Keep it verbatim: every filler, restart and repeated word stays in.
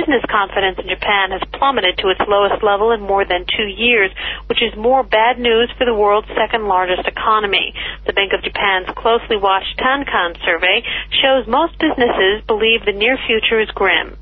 business confidence in Japan has plummeted to its lowest level in more than two years, which is more bad news for the world's second-largest economy. The Bank of Japan's closely watched Tankan survey shows most businesses believe the near future is grim.